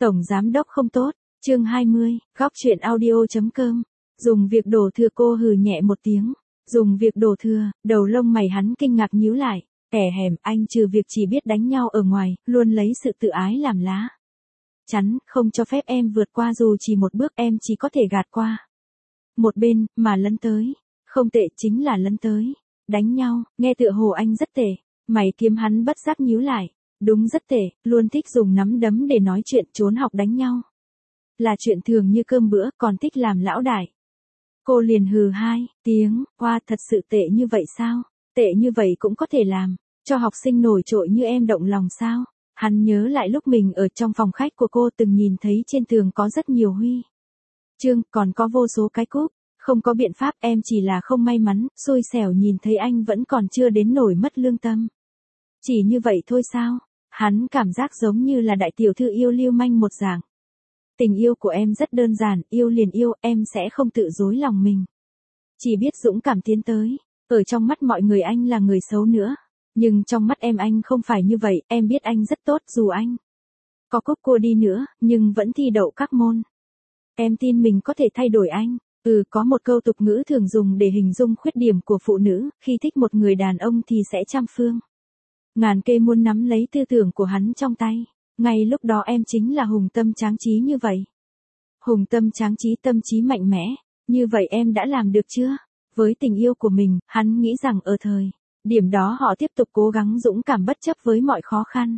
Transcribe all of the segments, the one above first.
Tổng giám đốc không tốt, chương 20, góc chuyện audio.com. Dùng việc đổ thừa, cô hừ nhẹ một tiếng. Dùng việc đổ thừa, đầu lông mày hắn kinh ngạc nhíu lại. Hẻm, anh trừ việc chỉ biết đánh nhau ở ngoài, luôn lấy sự tự ái làm lá chắn, không cho phép em vượt qua dù chỉ một bước, em chỉ có thể gạt qua một bên, mà lấn tới. Không tệ, chính là lấn tới. Đánh nhau, nghe tựa hồ anh rất tệ. Mày kiếm hắn bất giác nhíu lại. Đúng rất tệ, luôn thích dùng nắm đấm để nói chuyện, trốn học đánh nhau là chuyện thường như cơm bữa, còn thích làm lão đại. Cô liền hừ hai tiếng, hoa, thật sự tệ như vậy sao? Tệ như vậy cũng có thể làm cho học sinh nổi trội như em động lòng sao? Hắn nhớ lại lúc mình ở trong phòng khách của cô từng nhìn thấy trên tường có rất nhiều huy chương, còn có vô số cái cúp. Không có biện pháp, em chỉ là không may mắn, xui xẻo nhìn thấy anh vẫn còn chưa đến nổi mất lương tâm. Chỉ như vậy thôi sao? Hắn cảm giác giống như là đại tiểu thư yêu lưu manh một dạng. Tình yêu của em rất đơn giản, yêu liền yêu, em sẽ không tự dối lòng mình. Chỉ biết dũng cảm tiến tới. Ở trong mắt mọi người anh là người xấu nữa. Nhưng trong mắt em anh không phải như vậy, em biết anh rất tốt, dù anh có cúp cua đi nữa, nhưng vẫn thi đậu các môn. Em tin mình có thể thay đổi anh. Có một câu tục ngữ thường dùng để hình dung khuyết điểm của phụ nữ, khi thích một người đàn ông thì sẽ trăm phương ngàn kế muốn nắm lấy tư tưởng của hắn trong tay. Ngay lúc đó em chính là hùng tâm tráng trí như vậy. Hùng tâm tráng trí, tâm trí mạnh mẽ. Như vậy em đã làm được chưa? Với tình yêu của mình, hắn nghĩ rằng ở thời điểm đó họ tiếp tục cố gắng dũng cảm bất chấp với mọi khó khăn.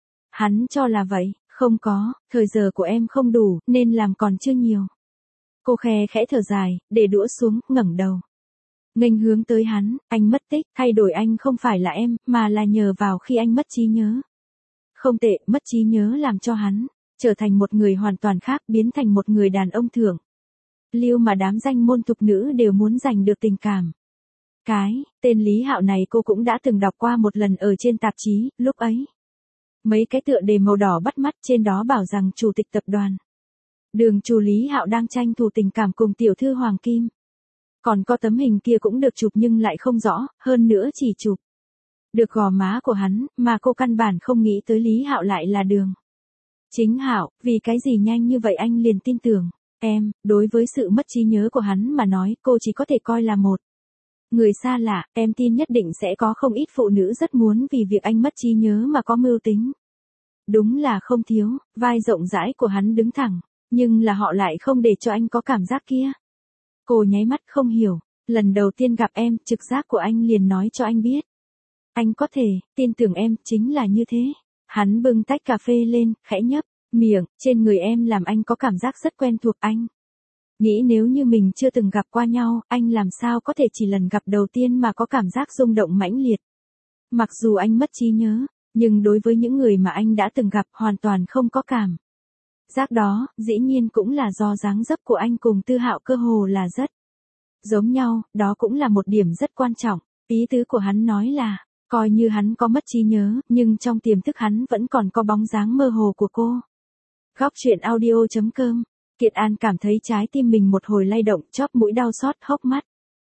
Hắn cho là vậy, không có, thời giờ của em không đủ, nên làm còn chưa nhiều. Cô khẽ khẽ thở dài, để đũa xuống, ngẩng đầu. Nghênh hướng tới hắn, anh mất tích, thay đổi anh không phải là em, mà là nhờ vào khi anh mất trí nhớ. Không tệ, mất trí nhớ làm cho hắn trở thành một người hoàn toàn khác, biến thành một người đàn ông thượng lưu mà đám danh môn tục nữ đều muốn giành được tình cảm. Cái tên Lý Hạo này cô cũng đã từng đọc qua một lần ở trên tạp chí, lúc ấy mấy cái tựa đề màu đỏ bắt mắt, trên đó bảo rằng chủ tịch tập đoàn Đường chủ Lý Hạo đang tranh thủ tình cảm cùng tiểu thư Hoàng Kim. Còn có tấm hình kia cũng được chụp nhưng lại không rõ, hơn nữa chỉ chụp được gò má của hắn, mà cô căn bản không nghĩ tới Lý Hạo lại là Đường Chính Hạo. Vì cái gì nhanh như vậy anh liền tin tưởng em? Đối với sự mất trí nhớ của hắn mà nói, cô chỉ có thể coi là một người xa lạ. Em tin nhất định sẽ có không ít phụ nữ rất muốn vì việc anh mất trí nhớ mà có mưu tính. Đúng là không thiếu. Vai rộng rãi của hắn đứng thẳng, nhưng là họ lại không để cho anh có cảm giác kia. Cô nháy mắt không hiểu. Lần đầu tiên gặp em, trực giác của anh liền nói cho anh biết. Anh có thể tin tưởng em, chính là như thế. Hắn bưng tách cà phê lên, khẽ nhấp miệng, trên người em làm anh có cảm giác rất quen thuộc. Anh nghĩ nếu như mình chưa từng gặp qua nhau, anh làm sao có thể chỉ lần gặp đầu tiên mà có cảm giác rung động mãnh liệt. Mặc dù anh mất trí nhớ, nhưng đối với những người mà anh đã từng gặp hoàn toàn không có cảm giác đó. Dĩ nhiên cũng là do dáng dấp của anh cùng Tư Hạo cơ hồ là rất giống nhau, đó cũng là một điểm rất quan trọng. Ý tứ của hắn nói là, coi như hắn có mất trí nhớ, nhưng trong tiềm thức hắn vẫn còn có bóng dáng mơ hồ của cô. Góc chuyện audio.com. Kiệt An cảm thấy trái tim mình một hồi lay động, chóp mũi đau xót, hốc mắt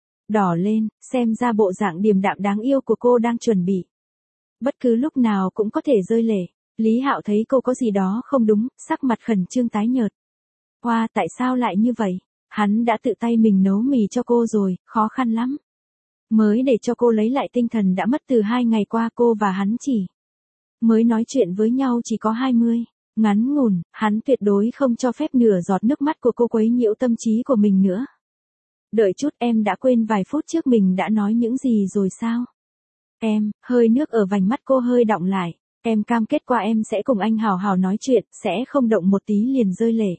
đỏ lên, xem ra bộ dạng điềm đạm đáng yêu của cô đang chuẩn bị bất cứ lúc nào cũng có thể rơi lệ. Lý Hạo thấy cô có gì đó không đúng, sắc mặt khẩn trương tái nhợt. Hoa, tại sao lại như vậy? Hắn đã tự tay mình nấu mì cho cô rồi, khó khăn lắm mới để cho cô lấy lại tinh thần, đã mất từ 2 ngày qua. Cô và hắn chỉ mới nói chuyện với nhau chỉ có 20 ngắn ngủn, hắn tuyệt đối không cho phép nửa giọt nước mắt của cô quấy nhiễu tâm trí của mình nữa. Đợi chút, em đã quên vài phút trước mình đã nói những gì rồi sao? Em, hơi nước ở vành mắt cô hơi đọng lại. Em cam kết qua em sẽ cùng anh hào hào nói chuyện, sẽ không động một tí liền rơi lệ.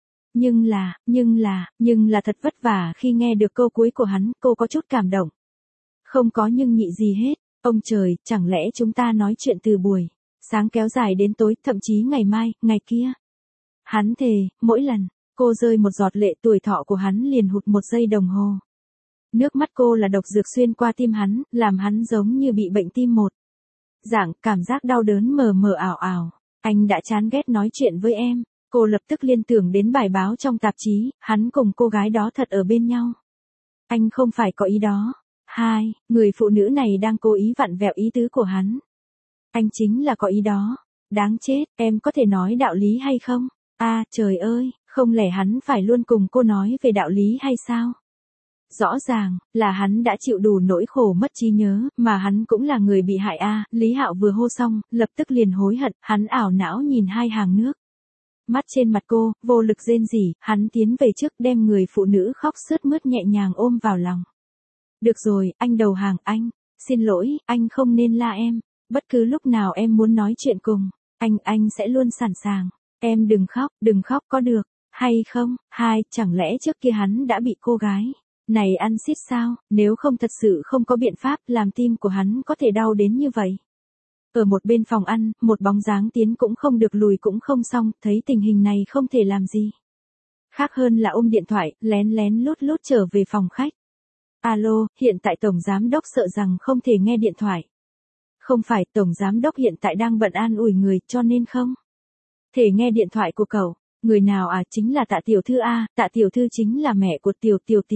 Nhưng là thật vất vả khi nghe được câu cuối của hắn, cô có chút cảm động. Không có nhưng nhị gì hết. Ông trời, chẳng lẽ chúng ta nói chuyện từ buổi sáng kéo dài đến tối, thậm chí ngày mai, ngày kia. Hắn thề, mỗi lần cô rơi một giọt lệ, tuổi thọ của hắn liền hụt 1 giây đồng hồ. Nước mắt cô là độc dược xuyên qua tim hắn, làm hắn giống như bị bệnh tim một dạng, cảm giác đau đớn mờ mờ ảo ảo. Anh đã chán ghét nói chuyện với em. Cô lập tức liên tưởng đến bài báo trong tạp chí, hắn cùng cô gái đó thật ở bên nhau. Anh không phải có ý đó. Người phụ nữ này đang cố ý vặn vẹo ý tứ của hắn. Anh chính là có ý đó. Đáng chết, em có thể nói đạo lý hay không? Trời ơi, không lẽ hắn phải luôn cùng cô nói về đạo lý hay sao? Rõ ràng, là hắn đã chịu đủ nỗi khổ mất trí nhớ, mà hắn cũng là người bị hại Lý Hạo vừa hô xong, lập tức liền hối hận, hắn ảo não nhìn hai hàng nước. Mắt trên mặt cô, vô lực rên rỉ, hắn tiến về trước đem người phụ nữ khóc sướt mướt nhẹ nhàng ôm vào lòng. Được rồi, anh đầu hàng, anh. Xin lỗi, anh không nên la em. Bất cứ lúc nào em muốn nói chuyện cùng, anh sẽ luôn sẵn sàng. Em đừng khóc có được, hay không? Chẳng lẽ trước kia hắn đã bị cô gái này ăn xít sao, nếu không thật sự không có biện pháp làm tim của hắn có thể đau đến như vậy. Ở một bên phòng ăn, một bóng dáng tiến cũng không được lùi cũng không xong, thấy tình hình này không thể làm gì. Khác hơn là ôm điện thoại, lén lút trở về phòng khách. Alo, hiện tại Tổng Giám Đốc sợ rằng không thể nghe điện thoại. Không phải, Tổng Giám Đốc hiện tại đang bận an ủi người cho nên không thể nghe điện thoại của cậu. Người nào chính là Tạ Tiểu Thư Tạ Tiểu Thư chính là mẹ của Tiểu Tỷ.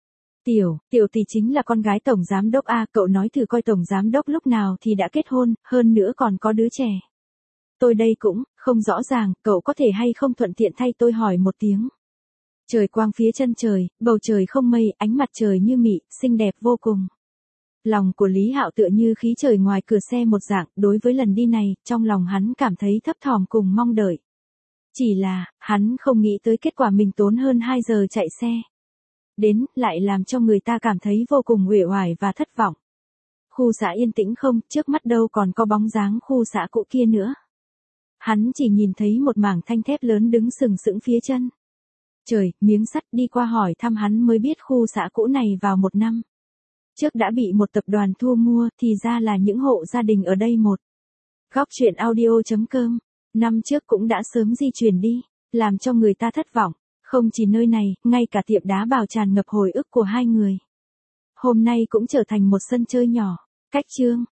Tiểu Tỷ chính là con gái Tổng Giám Đốc cậu nói thử coi Tổng Giám Đốc lúc nào thì đã kết hôn, hơn nữa còn có đứa trẻ. Tôi đây cũng không rõ ràng, cậu có thể hay không thuận tiện thay tôi hỏi một tiếng. Trời quang phía chân trời, bầu trời không mây, ánh mặt trời như mị, xinh đẹp vô cùng. Lòng của Lý Hạo tựa như khí trời ngoài cửa xe một dạng, đối với lần đi này, trong lòng hắn cảm thấy thấp thỏm cùng mong đợi. Chỉ là, hắn không nghĩ tới kết quả mình tốn hơn 2 giờ chạy xe đến, lại làm cho người ta cảm thấy vô cùng uể oải và thất vọng. Khu xã yên tĩnh không, trước mắt đâu còn có bóng dáng khu xã cũ kia nữa. Hắn chỉ nhìn thấy một mảng thanh thép lớn đứng sừng sững phía chân trời, miếng sắt, đi qua hỏi thăm hắn mới biết khu xã cũ này vào 1 năm trước đã bị một tập đoàn thu mua, thì ra là những hộ gia đình ở đây Góc truyện audio.com, năm trước cũng đã sớm di chuyển đi, làm cho người ta thất vọng. Không chỉ nơi này, ngay cả tiệm đá bào tràn ngập hồi ức của hai người. Hôm nay cũng trở thành một sân chơi nhỏ. Cách chương